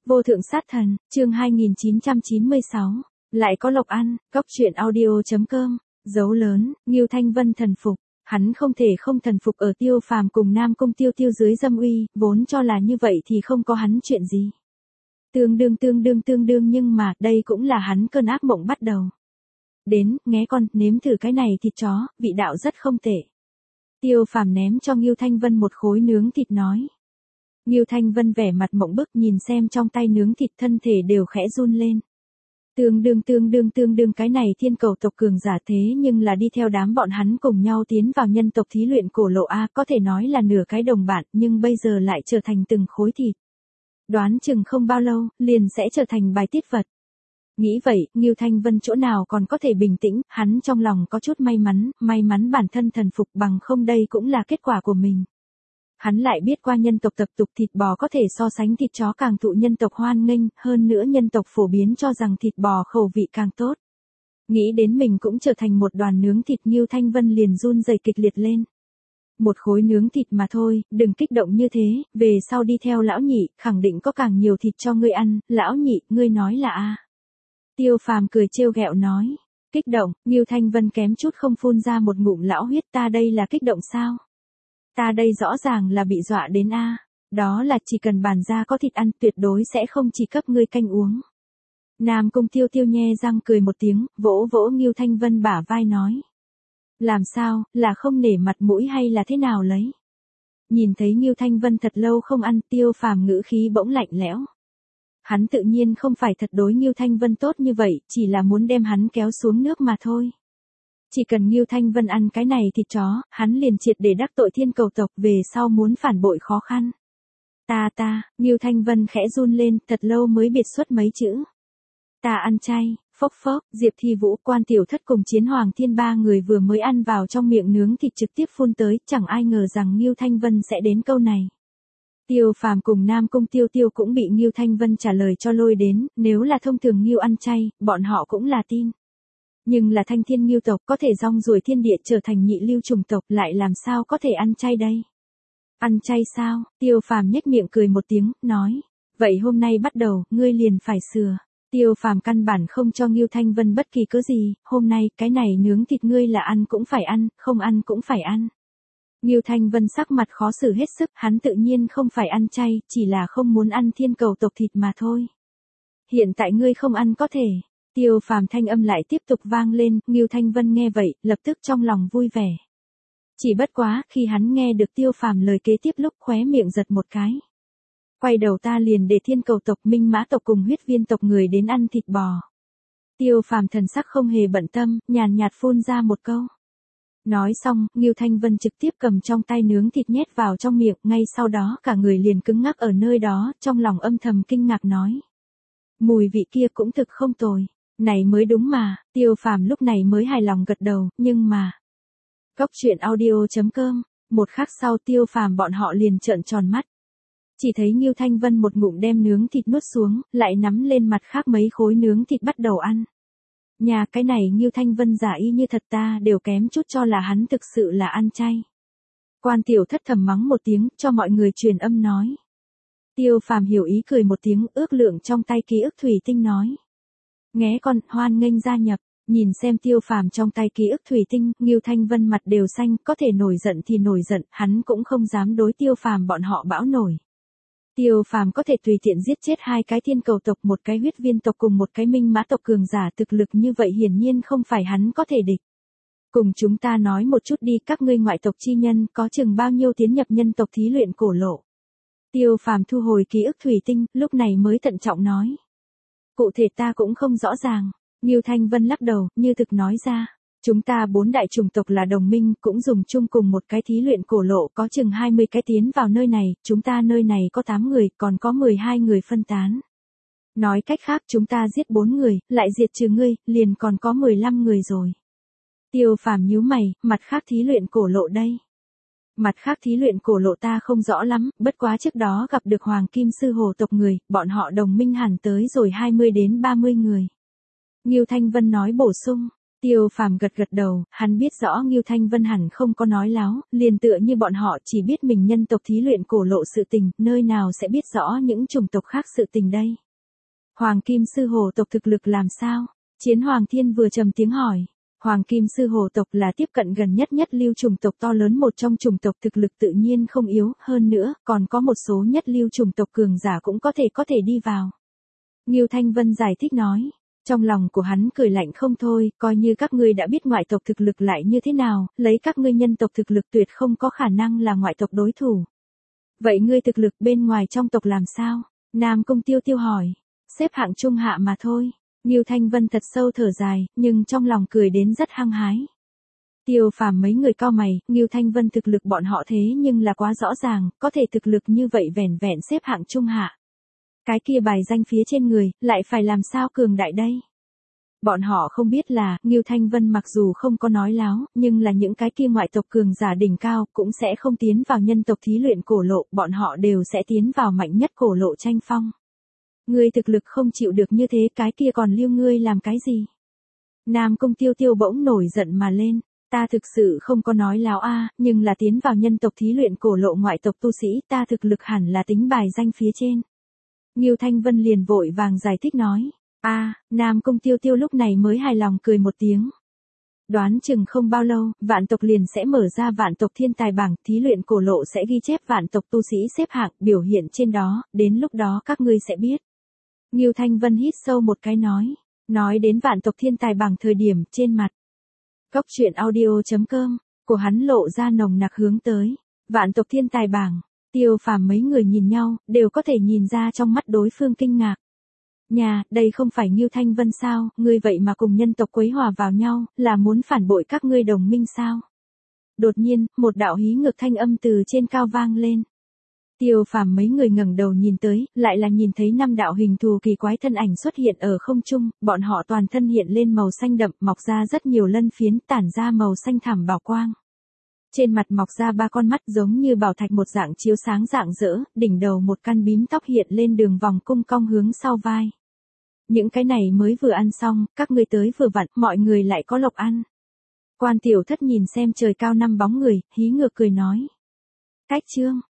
Vô thượng sát thần, chương 2996. Lại có lộc ăn, Cóc truyện audio.com. Dấu lớn, Ngưu Thanh Vân thần phục. Hắn không thể không thần phục ở Tiêu Phàm cùng Nam Cung Tiêu Tiêu dưới dâm uy, vốn cho là như vậy thì không có hắn chuyện gì. Tương đương nhưng mà đây cũng là hắn cơn ác mộng bắt đầu. Đến, nghe con, nếm thử cái này thịt chó, vị đạo rất không tệ. Tiêu Phàm ném cho Ngưu Thanh Vân một khối nướng thịt nói. Ngưu Thanh Vân vẻ mặt mộng bức nhìn xem trong tay nướng thịt, thân thể đều khẽ run lên. Tương đương cái này thiên cầu tộc cường giả thế nhưng là đi theo đám bọn hắn cùng nhau tiến vào nhân tộc thí luyện cổ lộ A, có thể nói là nửa cái đồng bạn, nhưng bây giờ lại trở thành từng khối thịt. Đoán chừng không bao lâu, liền sẽ trở thành bài tiết vật. Nghĩ vậy, Ngưu Thanh Vân chỗ nào còn có thể bình tĩnh, hắn trong lòng có chút may mắn bản thân thần phục, bằng không đây cũng là kết quả của mình. Hắn lại biết qua nhân tộc tập tục thịt bò có thể so sánh thịt chó càng thụ nhân tộc hoan nghênh, hơn nữa nhân tộc phổ biến cho rằng thịt bò khẩu vị càng tốt. Nghĩ đến mình cũng trở thành một đoàn nướng thịt, Ngưu Thanh Vân liền run rẩy kịch liệt lên. Một khối nướng thịt mà thôi, đừng kích động như thế, về sau đi theo lão nhị, khẳng định có càng nhiều thịt cho ngươi ăn, lão nhị, ngươi nói là a? Tiêu Phàm cười trêu ghẹo nói. Kích động, Ngưu Thanh Vân kém chút không phun ra một ngụm lão huyết, ta đây là kích động sao? Ta đây rõ ràng là bị dọa đến a. Đó là chỉ cần bàn ra có thịt ăn, tuyệt đối sẽ không chỉ cấp ngươi canh uống. Nam Cung Tiêu Tiêu nhe răng cười một tiếng, vỗ vỗ Ngưu Thanh Vân bả vai nói. Làm sao, là không nể mặt mũi hay là thế nào lấy? Nhìn thấy Ngưu Thanh Vân thật lâu không ăn, Tiêu Phàm ngữ khí bỗng lạnh lẽo. Hắn tự nhiên không phải thật đối Ngưu Thanh Vân tốt như vậy, chỉ là muốn đem hắn kéo xuống nước mà thôi. Chỉ cần Ngưu Thanh Vân ăn cái này thịt chó, hắn liền triệt để đắc tội thiên cầu tộc, về sau muốn phản bội khó khăn. Ngưu Thanh Vân khẽ run lên, thật lâu mới biệt xuất mấy chữ. Ta ăn chay. Phốc, Diệp Thi Vũ, Quan Tiểu Thất cùng Chiến Hoàng Thiên ba người vừa mới ăn vào trong miệng nướng thịt trực tiếp phun tới, chẳng ai ngờ rằng Ngưu Thanh Vân sẽ đến câu này. Tiêu Phàm cùng Nam Cung Tiêu Tiêu cũng bị Ngưu Thanh Vân trả lời cho lôi đến, nếu là thông thường Ngưu ăn chay, bọn họ cũng là tin. Nhưng là thanh thiên Ngưu tộc có thể rong ruổi thiên địa trở thành nhị lưu chủng tộc, lại làm sao có thể ăn chay đây? Ăn chay sao? Tiêu Phàm nhếch miệng cười một tiếng, nói. Vậy hôm nay bắt đầu, ngươi liền phải sửa. Tiêu Phàm căn bản không cho Ngưu Thanh Vân bất kỳ cớ gì, hôm nay cái này nướng thịt ngươi là ăn cũng phải ăn, không ăn cũng phải ăn. Ngưu Thanh Vân sắc mặt khó xử hết sức, hắn tự nhiên không phải ăn chay, chỉ là không muốn ăn thiên cầu tộc thịt mà thôi. Hiện tại ngươi không ăn có thể. Tiêu Phàm thanh âm lại tiếp tục vang lên, Ngưu Thanh Vân nghe vậy, lập tức trong lòng vui vẻ. Chỉ bất quá, khi hắn nghe được Tiêu Phàm lời kế tiếp lúc khóe miệng giật một cái. Quay đầu ta liền để thiên cầu tộc, minh mã tộc cùng huyết viên tộc người đến ăn thịt bò. Tiêu Phàm thần sắc không hề bận tâm, nhàn nhạt phun ra một câu. Nói xong, Ngưu Thanh Vân trực tiếp cầm trong tay nướng thịt nhét vào trong miệng, ngay sau đó cả người liền cứng ngắc ở nơi đó, trong lòng âm thầm kinh ngạc nói. Mùi vị kia cũng thực không tồi, này mới đúng mà, Tiêu Phàm lúc này mới hài lòng gật đầu, nhưng mà. Cóc truyện audio.com, một khắc sau Tiêu Phàm bọn họ liền trợn tròn mắt. Chỉ thấy Ngưu Thanh Vân một ngụm đem nướng thịt nuốt xuống, lại nắm lên mặt khác mấy khối nướng thịt bắt đầu ăn. Nhà cái này Ngưu Thanh Vân giả y như thật, ta đều kém chút cho là hắn thực sự là ăn chay. Quan Tiểu Thất thầm mắng một tiếng, cho mọi người truyền âm nói. Tiêu Phàm hiểu ý cười một tiếng, ước lượng trong tay ký ức thủy tinh nói. Nghe con, hoan nghênh gia nhập. Nhìn xem Tiêu Phàm trong tay ký ức thủy tinh, Ngưu Thanh Vân mặt đều xanh, có thể nổi giận thì nổi giận, hắn cũng không dám đối Tiêu Phàm bọn họ bão nổi. Tiêu Phàm có thể tùy tiện giết chết hai cái thiên cầu tộc, một cái huyết viên tộc cùng một cái minh mã tộc cường giả, thực lực như vậy hiển nhiên không phải hắn có thể địch. Cùng chúng ta nói một chút đi, các ngươi ngoại tộc chi nhân có chừng bao nhiêu tiến nhập nhân tộc thí luyện cổ lộ. Tiêu Phàm thu hồi ký ức thủy tinh, lúc này mới thận trọng nói. Cụ thể ta cũng không rõ ràng. Ngưu Thanh Vân lắc đầu, như thực nói ra. Chúng ta 4 đại chủng tộc là đồng minh, cũng dùng chung cùng một cái thí luyện cổ lộ, có chừng 20 cái tiến vào nơi này, chúng ta nơi này có 8 người, còn có 12 người phân tán. Nói cách khác chúng ta giết 4 người, lại diệt trừ ngươi, liền còn có 15 người rồi. Tiêu Phàm nhíu mày, mặt khác thí luyện cổ lộ đây. Mặt khác thí luyện cổ lộ ta không rõ lắm, bất quá trước đó gặp được Hoàng Kim Sư Hồ tộc người, bọn họ đồng minh hẳn tới rồi 20 đến 30 người. Ngưu Thanh Vân nói bổ sung. Tiêu Phàm gật gật đầu, hắn biết rõ Ngưu Thanh Vân hẳn không có nói láo, liền tựa như bọn họ chỉ biết mình nhân tộc thí luyện cổ lộ sự tình, nơi nào sẽ biết rõ những chủng tộc khác sự tình đây. Hoàng Kim Sư Hổ tộc thực lực làm sao? Chiến Hoàng Thiên vừa trầm tiếng hỏi. Hoàng Kim Sư Hổ tộc là tiếp cận gần nhất lưu chủng tộc to lớn một trong chủng tộc thực lực tự nhiên không yếu, hơn nữa, còn có một số nhất lưu chủng tộc cường giả cũng có thể đi vào. Ngưu Thanh Vân giải thích nói. Trong lòng của hắn cười lạnh không thôi, coi như các ngươi đã biết ngoại tộc thực lực lại như thế nào, lấy các ngươi nhân tộc thực lực tuyệt không có khả năng là ngoại tộc đối thủ. Vậy ngươi thực lực bên ngoài trong tộc làm sao? Nam Cung Tiêu Tiêu hỏi. Xếp hạng trung hạ mà thôi. Ngưu Thanh Vân thật sâu thở dài, nhưng trong lòng cười đến rất hăng hái. Tiêu Phàm mấy người cau mày, Ngưu Thanh Vân thực lực bọn họ thế nhưng là quá rõ ràng, có thể thực lực như vậy vẻn vẹn xếp hạng trung hạ. Cái kia bài danh phía trên người, lại phải làm sao cường đại đây? Bọn họ không biết là, Ngưu Thanh Vân mặc dù không có nói láo, nhưng là những cái kia ngoại tộc cường giả đỉnh cao cũng sẽ không tiến vào nhân tộc thí luyện cổ lộ, bọn họ đều sẽ tiến vào mạnh nhất cổ lộ tranh phong. Ngươi thực lực không chịu được như thế, cái kia còn lưu ngươi làm cái gì? Nam Cung Tiêu Tiêu bỗng nổi giận mà lên. Ta thực sự không có nói láo a, nhưng là tiến vào nhân tộc thí luyện cổ lộ ngoại tộc tu sĩ, ta thực lực hẳn là tính bài danh phía trên. Ngưu Thanh Vân liền vội vàng giải thích nói. Nam Cung Tiêu Tiêu lúc này mới hài lòng cười một tiếng. Đoán chừng không bao lâu, vạn tộc liền sẽ mở ra vạn tộc thiên tài bảng, thí luyện cổ lộ sẽ ghi chép vạn tộc tu sĩ xếp hạng, biểu hiện trên đó, đến lúc đó các ngươi sẽ biết. Ngưu Thanh Vân hít sâu một cái nói đến vạn tộc thiên tài bảng thời điểm, trên mặt. Cốc truyện audio.com, của hắn lộ ra nồng nặc hướng tới. Vạn tộc thiên tài bảng, Tiêu Phàm mấy người nhìn nhau, đều có thể nhìn ra trong mắt đối phương kinh ngạc. Đây không phải Ngưu Thanh Vân sao, ngươi vậy mà cùng nhân tộc quấy hòa vào nhau, là muốn phản bội các ngươi đồng minh sao? Đột nhiên, một đạo hí ngược thanh âm từ trên cao vang lên. Tiêu Phàm mấy người ngẩng đầu nhìn tới, lại là nhìn thấy 5 đạo hình thù kỳ quái thân ảnh xuất hiện ở không trung, bọn họ toàn thân hiện lên màu xanh đậm, mọc ra rất nhiều lân phiến, tản ra màu xanh thẳm bảo quang. Trên mặt mọc ra 3 con mắt giống như bảo thạch một dạng chiếu sáng rạng rỡ, đỉnh đầu một căn bím tóc hiện lên đường vòng cung cong hướng sau vai. Những cái này mới vừa ăn xong, các ngươi tới vừa vặn, mọi người lại có lộc ăn. Quan Tiểu Thất nhìn xem trời cao 5 bóng người, hí ngược cười nói. Cách chương.